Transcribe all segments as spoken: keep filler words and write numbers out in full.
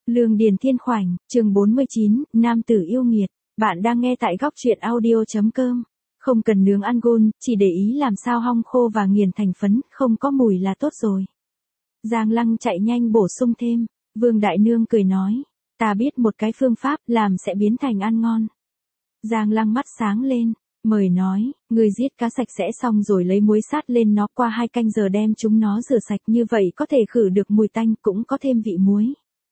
Lương Điền Thiên Khoảnh, chương bốn mươi chín, Nam tử yêu nghiệt. Bạn đang nghe tại góc truyện audio chấm com. Không cần nướng ăn gun, chỉ để ý làm sao hong khô và nghiền thành phấn, không có mùi là tốt rồi. Giang Lăng chạy nhanh bổ sung thêm. Vương Đại Nương cười nói, ta biết một cái phương pháp làm sẽ biến thành ăn ngon. Giang Lăng mắt sáng lên, mời nói, người giết cá sạch sẽ xong rồi lấy muối sát lên nó, qua hai canh giờ đem chúng nó rửa sạch, như vậy có thể khử được mùi tanh, cũng có thêm vị muối.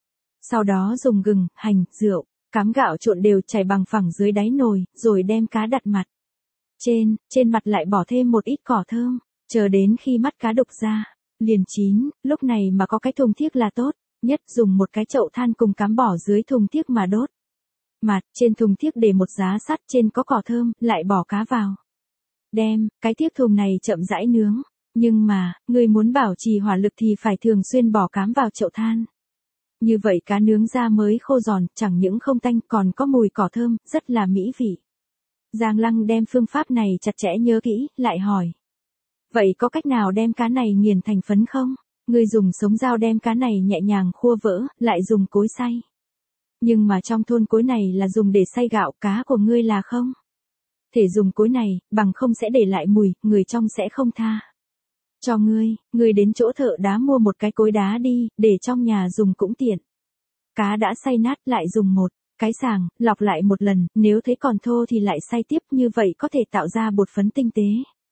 Sau đó dùng gừng, hành, rượu, cám gạo trộn đều chảy bằng phẳng dưới đáy nồi, rồi đem cá đặt mặt. Trên, trên mặt lại bỏ thêm một ít cỏ thơm, chờ đến khi mắt cá đục ra, liền chín, lúc này mà có cái thùng thiếc là tốt, nhất dùng một cái chậu than cùng cám bỏ dưới thùng thiếc mà đốt. Mặt, trên thùng thiếc để một giá sắt, trên có cỏ thơm, lại bỏ cá vào. Đem, cái thiếc thùng này chậm rãi nướng, nhưng mà, người muốn bảo trì hỏa lực thì phải thường xuyên bỏ cám vào chậu than. Như vậy cá nướng ra mới khô giòn, chẳng những không tanh còn có mùi cỏ thơm, rất là mỹ vị. Giang Lăng đem phương pháp này chặt chẽ nhớ kỹ, lại hỏi. Vậy có cách nào đem cá này nghiền thành phấn không? Người dùng sống dao đem cá này nhẹ nhàng khua vỡ, lại dùng cối xay. Nhưng mà trong thôn cối này là dùng để xay gạo, cá của ngươi là không thể dùng cối này, bằng không sẽ để lại mùi, người trong sẽ không tha. Cho ngươi, ngươi đến chỗ thợ đá mua một cái cối đá đi, để trong nhà dùng cũng tiện. Cá đã xay nát lại dùng một cái sàng, lọc lại một lần, nếu thấy còn thô thì lại xay tiếp, như vậy có thể tạo ra bột phấn tinh tế.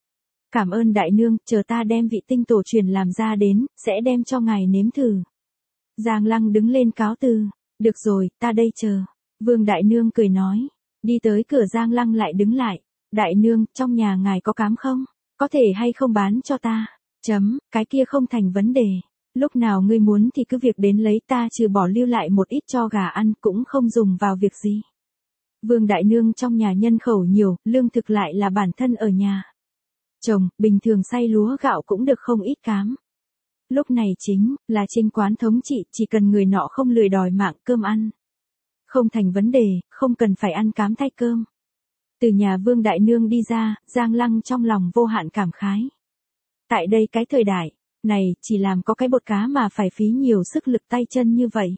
Cảm ơn đại nương, chờ ta đem vị tinh tổ truyền làm ra đến, sẽ đem cho ngài nếm thử. Giang Lăng đứng lên cáo từ, được rồi, ta đây chờ. Vương đại nương cười nói, đi tới cửa Giang Lăng lại đứng lại, đại nương, trong nhà ngài có cám không? Có thể hay không bán cho ta? Chấm, cái kia không thành vấn đề. Lúc nào ngươi muốn thì cứ việc đến lấy, ta trừ bỏ lưu lại một ít cho gà ăn cũng không dùng vào việc gì. Vương đại nương trong nhà nhân khẩu nhiều, lương thực lại là bản thân ở nhà trồng, bình thường xay lúa gạo cũng được không ít cám. Lúc này chính là Trinh quán thống trị, chỉ cần người nọ không lười đòi mạng cơm ăn. Không thành vấn đề, không cần phải ăn cám thay cơm. Từ nhà Vương đại nương đi ra, Giang Lăng trong lòng vô hạn cảm khái. Tại đây cái thời đại này, chỉ làm có cái bột cá mà phải phí nhiều sức lực tay chân như vậy.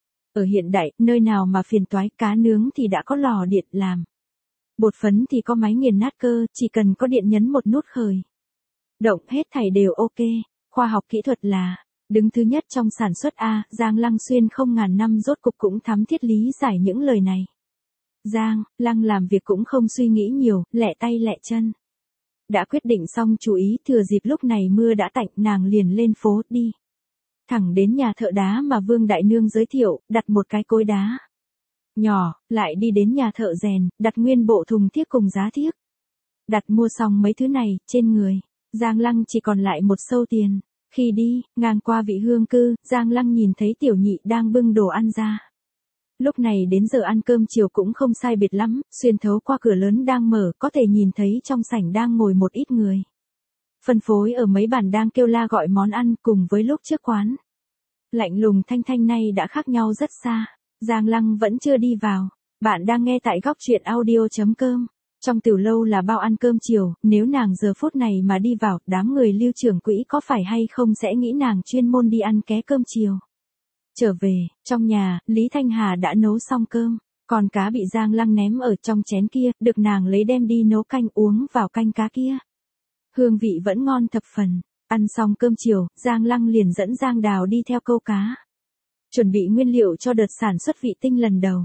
Ở hiện đại, nơi nào mà phiền toái, cá nướng thì đã có lò điện làm. Bột phấn thì có máy nghiền nát cơ, chỉ cần có điện nhấn một nút khởi động, hết thảy đều ok. Khoa học kỹ thuật là đứng thứ nhất trong sản xuất A. Giang Lăng xuyên không ngàn năm rốt cục cũng thấm thiết lý giải những lời này. Giang Lăng làm việc cũng không suy nghĩ nhiều, lẹ tay lẹ chân. Đã quyết định xong chú ý, thừa dịp lúc này mưa đã tạnh, nàng liền lên phố đi. Thẳng đến nhà thợ đá mà Vương đại nương giới thiệu, đặt một cái cối đá nhỏ, lại đi đến nhà thợ rèn, đặt nguyên bộ thùng thiếc cùng giá thiếc. Đặt mua xong mấy thứ này, trên người Giang Lăng chỉ còn lại một sâu tiền. Khi đi ngang qua vị hương cư, Giang Lăng nhìn thấy tiểu nhị đang bưng đồ ăn ra. Lúc này đến giờ ăn cơm chiều cũng không sai biệt lắm, xuyên thấu qua cửa lớn đang mở, có thể nhìn thấy trong sảnh đang ngồi một ít người. Phân phối ở mấy bàn đang kêu la gọi món ăn, cùng với lúc trước quán lạnh lùng thanh thanh nay đã khác nhau rất xa. Giang Lăng vẫn chưa đi vào. Bạn đang nghe tại góc truyện audio chấm com. Trong tiểu lâu là bao ăn cơm chiều, nếu nàng giờ phút này mà đi vào, đám người Lưu trưởng quỹ có phải hay không sẽ nghĩ nàng chuyên môn đi ăn ké cơm chiều. Trở về, trong nhà, Lý Thanh Hà đã nấu xong cơm, còn cá bị Giang Lăng ném ở trong chén kia, được nàng lấy đem đi nấu canh uống vào canh cá kia. Hương vị vẫn ngon thập phần. Ăn xong cơm chiều, Giang Lăng liền dẫn Giang Đào đi theo câu cá. Chuẩn bị nguyên liệu cho đợt sản xuất vị tinh lần đầu.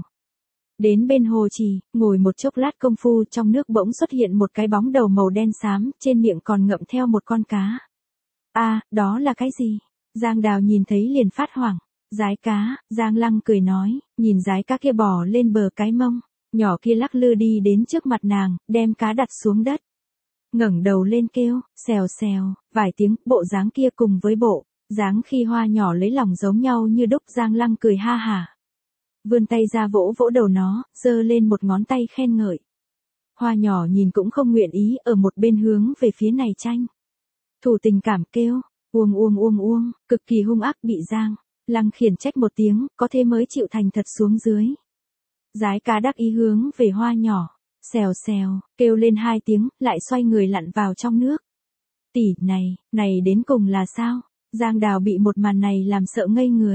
Đến bên hồ trì, ngồi một chốc lát công phu, trong nước bỗng xuất hiện một cái bóng đầu màu đen xám, trên miệng còn ngậm theo một con cá. A, à, đó là cái gì? Giang Đào nhìn thấy liền phát hoảng. Dái cá. Giang Lăng cười nói, nhìn dái cá kia bò lên bờ cái mông nhỏ kia lắc lư đi đến trước mặt nàng, đem cá đặt xuống đất. Ngẩng đầu lên kêu, xèo xèo, vài tiếng, bộ dáng kia cùng với bộ dáng khi hoa nhỏ lấy lòng giống nhau như đúc. Giang Lăng cười ha hả, vươn tay ra vỗ vỗ đầu nó, giơ lên một ngón tay khen ngợi. Hoa nhỏ nhìn cũng không nguyện ý, ở một bên hướng về phía này tranh thủ tình cảm kêu, uông uông uông uông, cực kỳ hung ác. Bị Giang Lăng khiển trách một tiếng, có thế mới chịu thành thật xuống dưới. Dái cá đắc ý hướng về hoa nhỏ, xèo xèo, kêu lên hai tiếng, lại xoay người lặn vào trong nước. Tỷ này, này đến cùng là sao? Giang Đào bị một màn này làm sợ ngây người.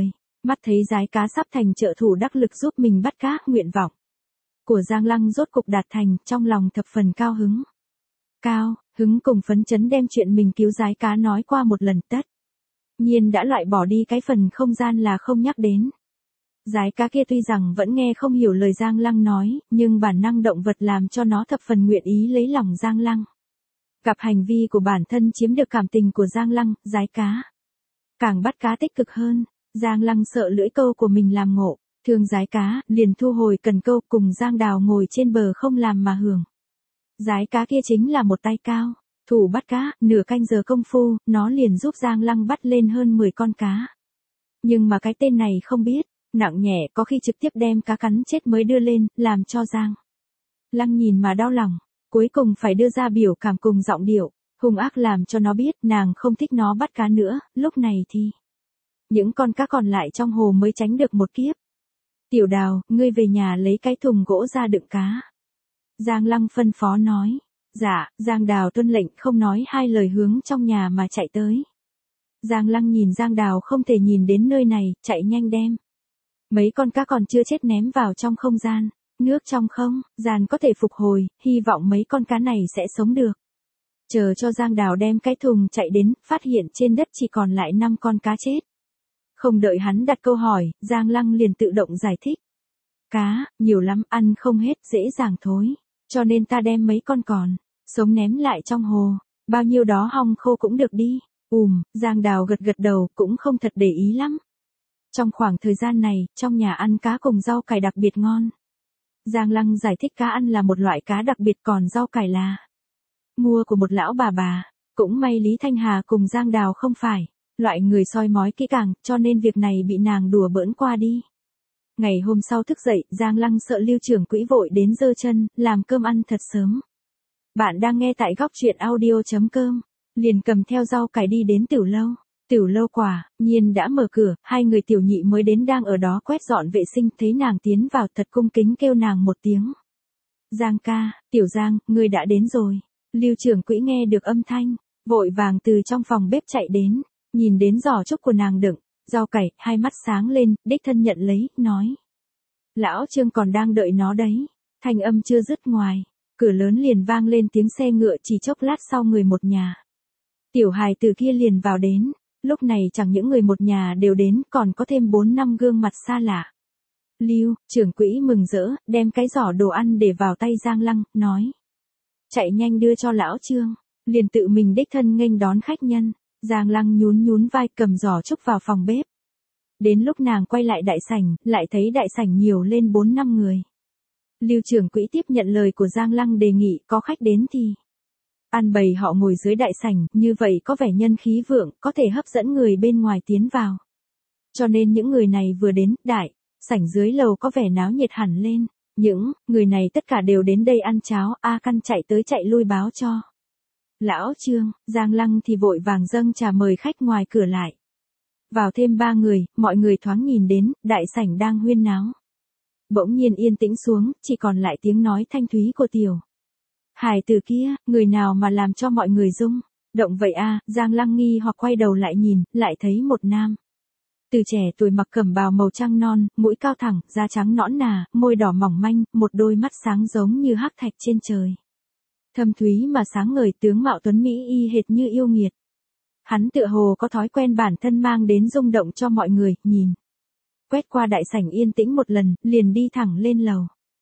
Mắt thấy giái cá sắp thành trợ thủ đắc lực giúp mình bắt cá, nguyện vọng của Giang Lăng rốt cục đạt thành, trong lòng thập phần cao hứng. Cao, hứng cùng phấn chấn đem chuyện mình cứu giái cá nói qua một lần tất. Nhiên đã loại bỏ đi cái phần không gian là không nhắc đến. Giái cá kia tuy rằng vẫn nghe không hiểu lời Giang Lăng nói, nhưng bản năng động vật làm cho nó thập phần nguyện ý lấy lòng Giang Lăng. Gặp hành vi của bản thân chiếm được cảm tình của Giang Lăng, giái cá càng bắt cá tích cực hơn. Giang Lăng sợ lưỡi câu của mình làm ngộ, thương giái cá, liền thu hồi cần câu cùng Giang Đào ngồi trên bờ không làm mà hưởng. Giái cá kia chính là một tay cao, thủ bắt cá, nửa canh giờ công phu, nó liền giúp Giang Lăng bắt lên hơn mười con cá. Nhưng mà cái tên này không biết, nặng nhẹ có khi trực tiếp đem cá cắn chết mới đưa lên, làm cho Giang Lăng nhìn mà đau lòng, cuối cùng phải đưa ra biểu cảm cùng giọng điệu, hung ác làm cho nó biết nàng không thích nó bắt cá nữa, lúc này thì những con cá còn lại trong hồ mới tránh được một kiếp. Tiểu Đào, ngươi về nhà lấy cái thùng gỗ ra đựng cá. Giang Lăng phân phó nói. Dạ, Giang Đào tuân lệnh không nói hai lời hướng trong nhà mà chạy tới. Giang Lăng nhìn Giang Đào không thể nhìn đến nơi này, chạy nhanh đem mấy con cá còn chưa chết ném vào trong không gian. Nước trong không gian có thể phục hồi, hy vọng mấy con cá này sẽ sống được. Chờ cho Giang Đào đem cái thùng chạy đến, phát hiện trên đất chỉ còn lại năm con cá chết. Không đợi hắn đặt câu hỏi, Giang Lăng liền tự động giải thích. Cá, nhiều lắm, ăn không hết, dễ dàng thối. Cho nên ta đem mấy con còn sống ném lại trong hồ. Bao nhiêu đó hong khô cũng được đi. Ùm, Giang Đào gật gật đầu, cũng không thật để ý lắm. Trong khoảng thời gian này, trong nhà ăn cá cùng rau cải đặc biệt ngon. Giang Lăng giải thích cá ăn là một loại cá đặc biệt, còn rau cải là mua của một lão bà bà. Cũng may Lý Thanh Hà cùng Giang Đào không phải loại người soi mói kỹ càng, cho nên việc này bị nàng đùa bỡn qua đi. Ngày hôm sau thức dậy, Giang Lăng sợ Lưu trưởng quỹ vội đến giơ chân, làm cơm ăn thật sớm. Bạn đang nghe tại góc truyện audio chấm com, liền cầm theo rau cải đi đến Tiểu Lâu. Tiểu Lâu quả, Nhiên đã mở cửa, hai người tiểu nhị mới đến đang ở đó quét dọn vệ sinh, thấy nàng tiến vào thật cung kính kêu nàng một tiếng. Giang ca, Tiểu Giang, ngươi đã đến rồi. Lưu trưởng quỹ nghe được âm thanh, vội vàng từ trong phòng bếp chạy đến, nhìn đến giỏ trúc của nàng đựng rau cải, hai mắt sáng lên, đích thân nhận lấy, nói. Lão Trương còn đang đợi nó đấy. Thanh âm chưa dứt ngoài, cửa lớn liền vang lên tiếng xe ngựa, chỉ chốc lát sau người một nhà. Tiểu hài từ kia liền vào đến, lúc này chẳng những người một nhà đều đến, còn có thêm bốn năm gương mặt xa lạ. Lưu, trưởng quỹ mừng rỡ, đem cái giỏ đồ ăn để vào tay Giang Lăng, nói. Chạy nhanh đưa cho lão Trương, liền tự mình đích thân nghênh đón khách nhân. Giang Lăng nhún nhún vai cầm giỏ trúc vào phòng bếp. Đến lúc nàng quay lại đại sảnh, lại thấy đại sảnh nhiều lên bốn năm người. Lưu trưởng quỹ tiếp nhận lời của Giang Lăng đề nghị có khách đến thì ăn bầy họ ngồi dưới đại sảnh, như vậy có vẻ nhân khí vượng, có thể hấp dẫn người bên ngoài tiến vào. Cho nên những người này vừa đến, đại sảnh dưới lầu có vẻ náo nhiệt hẳn lên. Những người này tất cả đều đến đây ăn cháo, A Căn chạy tới chạy lui báo cho Lão Trương. Giang Lăng thì vội vàng dâng trà mời khách ngoài cửa lại. Vào thêm ba người, mọi người thoáng nhìn đến, đại sảnh đang huyên náo. Bỗng nhiên yên tĩnh xuống, chỉ còn lại tiếng nói thanh thúy của Tiểu hài từ kia, người nào mà làm cho mọi người rung động vậy a? Giang Lăng nghi hoặc quay đầu lại nhìn, lại thấy một nam từ trẻ tuổi mặc cẩm bào màu trăng non, mũi cao thẳng, da trắng nõn nà, môi đỏ mỏng manh, một đôi mắt sáng giống như hắc thạch trên trời. Thâm thúy mà sáng ngời, tướng mạo tuấn mỹ y hệt như yêu nghiệt. Hắn tựa hồ có thói quen bản thân mang đến rung động cho mọi người, nhìn. Quét qua đại sảnh yên tĩnh một lần, liền đi thẳng lên lầu.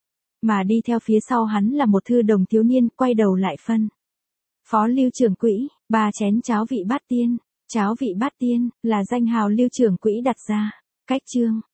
Mà đi theo phía sau hắn là một thư đồng thiếu niên, quay đầu lại phân. Phó Lưu trưởng quỹ, ba chén cháo vị bát tiên. Cháo vị bát tiên, là danh hào Lưu trưởng quỹ đặt ra. Cách chương,